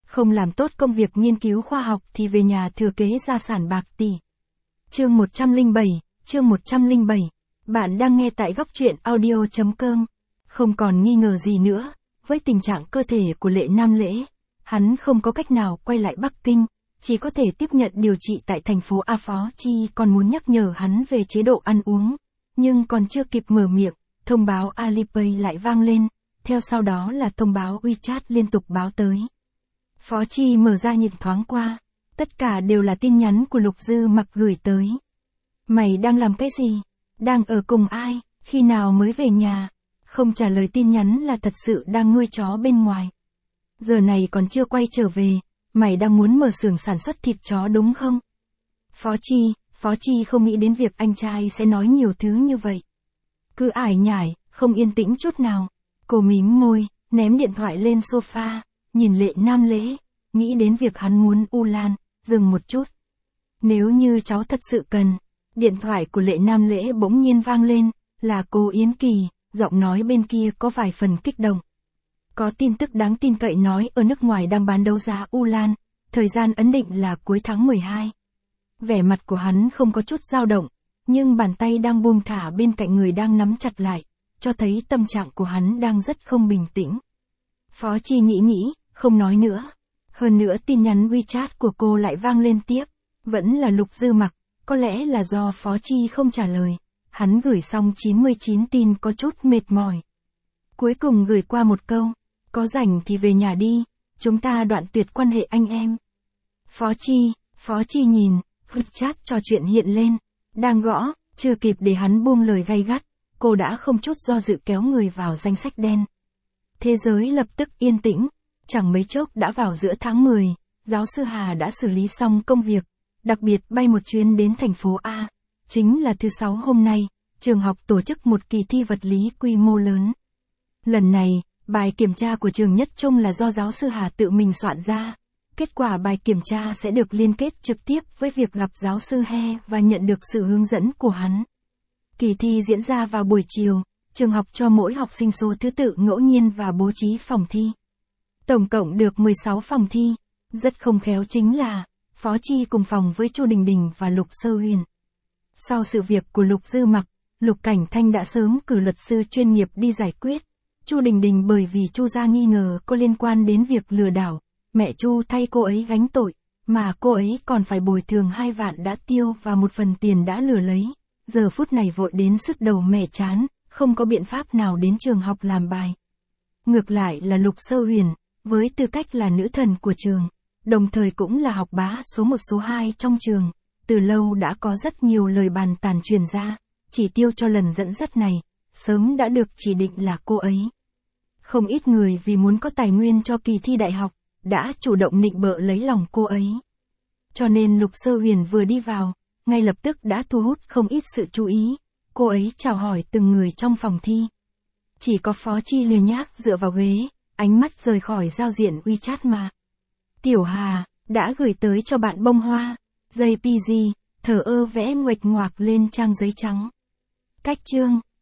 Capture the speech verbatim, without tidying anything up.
không làm tốt công việc nghiên cứu khoa học thì về nhà thừa kế gia sản bạc tỷ. Chương một trăm lẻ bảy, chương một trăm lẻ bảy. Bạn đang nghe tại góc truyện audio chấm com. Không còn nghi ngờ gì nữa, với tình trạng cơ thể của Lệ Nam Lễ, hắn không có cách nào quay lại Bắc Kinh, chỉ có thể tiếp nhận điều trị tại thành phố A. Phó Chi còn muốn nhắc nhở hắn về chế độ ăn uống, nhưng còn chưa kịp mở miệng, thông báo Alipay lại vang lên, theo sau đó là thông báo WeChat liên tục báo tới. Phó Chi mở ra nhìn thoáng qua, tất cả đều là tin nhắn của Lục Dư Mặc gửi tới. Mày đang làm cái gì? Đang ở cùng ai? Khi nào mới về nhà? Không trả lời tin nhắn là thật sự đang nuôi chó bên ngoài. Giờ này còn chưa quay trở về, mày đang muốn mở xưởng sản xuất thịt chó đúng không? Phó Chi, Phó Chi không nghĩ đến việc anh trai sẽ nói nhiều thứ như vậy. Cứ ải nhải, không yên tĩnh chút nào. Cô mím môi, ném điện thoại lên sofa, nhìn Lệ Nam Lễ, nghĩ đến việc hắn muốn U Lan, dừng một chút. Nếu như cháu thật sự cần. Điện thoại của Lệ Nam Lễ bỗng nhiên vang lên, là cô Yến Kỳ, giọng nói bên kia có vài phần kích động. Có tin tức đáng tin cậy nói ở nước ngoài đang bán đấu giá U Lan, thời gian ấn định là cuối tháng mười hai. Vẻ mặt của hắn không có chút dao động, nhưng bàn tay đang buông thả bên cạnh người đang nắm chặt lại, cho thấy tâm trạng của hắn đang rất không bình tĩnh. Phó Chi nghĩ nghĩ, không nói nữa. Hơn nữa tin nhắn WeChat của cô lại vang lên tiếp, vẫn là Lục Dư Mặc, có lẽ là do Phó Chi không trả lời. Hắn gửi xong chín mươi chín tin có chút mệt mỏi. Cuối cùng gửi qua một câu, có rảnh thì về nhà đi, chúng ta đoạn tuyệt quan hệ anh em. Phó Chi, Phó Chi nhìn, WeChat trò chuyện hiện lên, đang gõ, chưa kịp để hắn buông lời gay gắt, cô đã không chút do dự kéo người vào danh sách đen. Thế giới lập tức yên tĩnh, chẳng mấy chốc đã vào giữa tháng mười, giáo sư Hà đã xử lý xong công việc, đặc biệt bay một chuyến đến thành phố A. Chính là thứ sáu hôm nay, trường học tổ chức một kỳ thi vật lý quy mô lớn. Lần này, bài kiểm tra của trường Nhất Trung là do giáo sư Hà tự mình soạn ra. Kết quả bài kiểm tra sẽ được liên kết trực tiếp với việc gặp giáo sư He và nhận được sự hướng dẫn của hắn. Kỳ thi diễn ra vào buổi chiều, trường học cho mỗi học sinh số thứ tự ngẫu nhiên và bố trí phòng thi. Tổng cộng được mười sáu phòng thi, rất không khéo chính là, Phó Chi cùng phòng với Chu Đình Đình và Lục Sơ Huyền. Sau sự việc của Lục Dư Mặc, Lục Cảnh Thanh đã sớm cử luật sư chuyên nghiệp đi giải quyết. Chu Đình Đình bởi vì Chu gia nghi ngờ có liên quan đến việc lừa đảo, mẹ Chu thay cô ấy gánh tội, mà cô ấy còn phải bồi thường hai vạn đã tiêu và một phần tiền đã lừa lấy. Giờ phút này vội đến sứt đầu mẻ chán, không có biện pháp nào đến trường học làm bài. Ngược lại là Lục Sơ Huyền, với tư cách là nữ thần của trường, đồng thời cũng là học bá số một số hai trong trường. Từ lâu đã có rất nhiều lời bàn tàn truyền ra, chỉ tiêu cho lần dẫn dắt này, sớm đã được chỉ định là cô ấy. Không ít người vì muốn có tài nguyên cho kỳ thi đại học, đã chủ động nịnh bợ lấy lòng cô ấy. Cho nên Lục Sơ Huyền vừa đi vào, ngay lập tức đã thu hút không ít sự chú ý, cô ấy chào hỏi từng người trong phòng thi. Chỉ có Phó Chi lười nhác dựa vào ghế, ánh mắt rời khỏi giao diện WeChat mà. Tiểu Hà, đã gửi tới cho bạn bông hoa. gi pê giê, thờ ơ vẽ nguệch ngoạc lên trang giấy trắng. Cách chương,